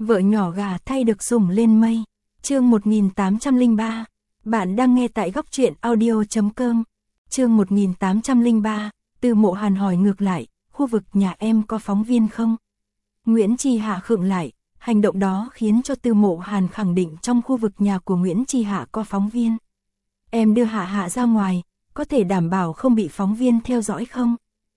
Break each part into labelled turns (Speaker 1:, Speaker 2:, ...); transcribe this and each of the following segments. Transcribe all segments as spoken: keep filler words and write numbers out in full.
Speaker 1: Vợ nhỏ gà thay được sủng lên mây. Chương một nghìn tám trăm lẻ ba. Bạn đang nghe tại góc truyện audio chấm com. Chương một nghìn tám trăm lẻ ba. Từ Mộ Hàn hỏi ngược lại, khu vực nhà em có phóng viên không? Nguyễn Chi Hạ khựng lại, hành động đó khiến cho Từ Mộ Hàn khẳng định trong khu vực nhà của Nguyễn Chi Hạ có phóng viên. Em đưa Hạ Hạ ra ngoài, có thể đảm bảo không bị phóng viên theo dõi không?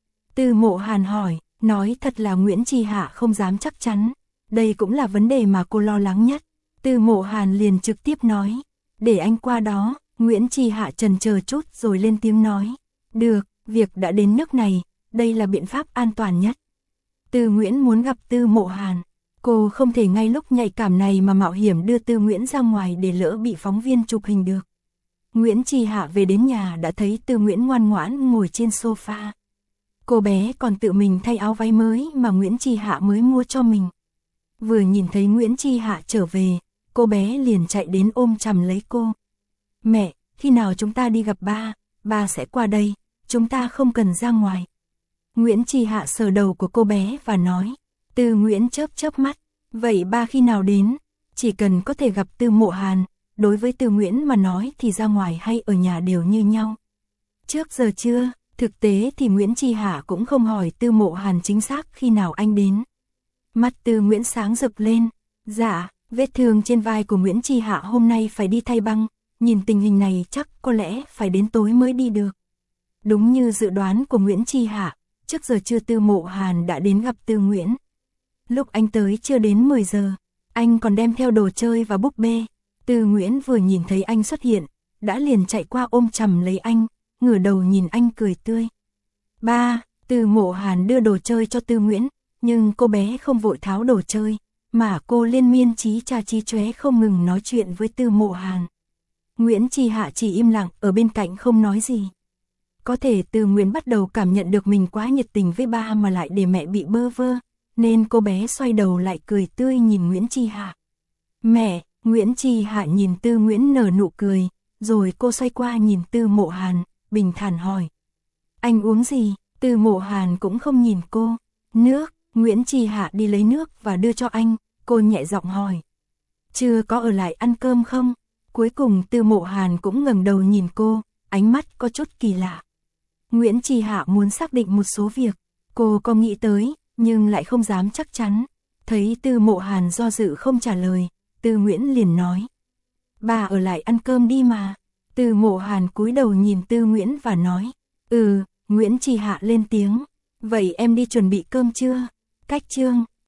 Speaker 1: Từ Mộ Hàn hỏi, nói thật là Nguyễn Chi Hạ không dám chắc chắn. Đây cũng là vấn đề mà cô lo lắng nhất. Từ Mộ Hàn liền trực tiếp nói, để anh qua đó. Nguyễn Chi Hạ chần chờ chút rồi lên tiếng nói, được, việc đã đến nước này, đây là biện pháp an toàn nhất. Từ Nguyễn muốn gặp Từ Mộ Hàn, cô không thể ngay lúc nhạy cảm này mà mạo hiểm đưa Từ Nguyễn ra ngoài để lỡ bị phóng viên chụp hình được. Nguyễn Chi Hạ về đến nhà đã thấy Từ Nguyễn ngoan ngoãn ngồi trên sofa. Cô bé còn tự mình thay áo váy mới mà Nguyễn Chi Hạ mới mua cho mình. Vừa nhìn thấy Nguyễn Chi Hạ trở về, cô bé liền chạy đến ôm chầm lấy cô. Mẹ, khi nào chúng ta đi gặp ba, ba sẽ qua đây, chúng ta không cần ra ngoài. Nguyễn Chi Hạ sờ đầu của cô bé và nói. Từ Nguyễn chớp chớp mắt, vậy ba khi nào đến? Chỉ cần có thể gặp Từ Mộ Hàn, đối với Từ Nguyễn mà nói thì ra ngoài hay ở nhà đều như nhau. Trước giờ chưa, thực tế thì Nguyễn Chi Hạ cũng không hỏi Từ Mộ Hàn chính xác khi nào anh đến. Mắt Từ Nguyễn sáng rực lên, dạ, vết thương trên vai của Nguyễn Chi Hạ hôm nay phải đi thay băng, nhìn tình hình này chắc có lẽ phải đến tối mới đi được. Đúng như dự đoán của Nguyễn Chi Hạ, trước giờ trưa Từ Mộ Hàn đã đến gặp Từ Nguyễn. Lúc anh tới chưa đến mười giờ, anh còn đem theo đồ chơi và búp bê. Từ Nguyễn vừa nhìn thấy anh xuất hiện, đã liền chạy qua ôm chầm lấy anh, ngửa đầu nhìn anh cười tươi. Ba, Từ Mộ Hàn đưa đồ chơi cho Từ Nguyễn, nhưng cô bé không vội tháo đồ chơi, mà cô liên miên chí cha chí chóe không ngừng nói chuyện với Từ Mộ Hàn. Nguyễn Chi Hạ chỉ im lặng ở bên cạnh không nói gì. Có thể Từ Nguyễn bắt đầu cảm nhận được mình quá nhiệt tình với ba mà lại để mẹ bị bơ vơ, nên cô bé xoay đầu lại cười tươi nhìn Nguyễn Chi Hạ. Mẹ, Nguyễn Chi Hạ nhìn Từ Nguyễn nở nụ cười, rồi cô xoay qua nhìn Từ Mộ Hàn, bình thản hỏi. Anh uống gì? Từ Mộ Hàn cũng không nhìn cô. Nước. Nguyễn Chi Hạ đi lấy nước và đưa cho anh, cô nhẹ giọng hỏi. Chưa có ở lại ăn cơm không? Cuối cùng Từ Mộ Hàn cũng ngẩng đầu nhìn cô, ánh mắt có chút kỳ lạ. Nguyễn Chi Hạ muốn xác định một số việc, cô có nghĩ tới, nhưng lại không dám chắc chắn. Thấy Từ Mộ Hàn do dự không trả lời, Từ Nguyễn liền nói. Bà ở lại ăn cơm đi mà. Từ Mộ Hàn cúi đầu nhìn Từ Nguyễn và nói. Ừ, Nguyễn Chi Hạ lên tiếng. Vậy em đi chuẩn bị cơm chưa? Cách chương.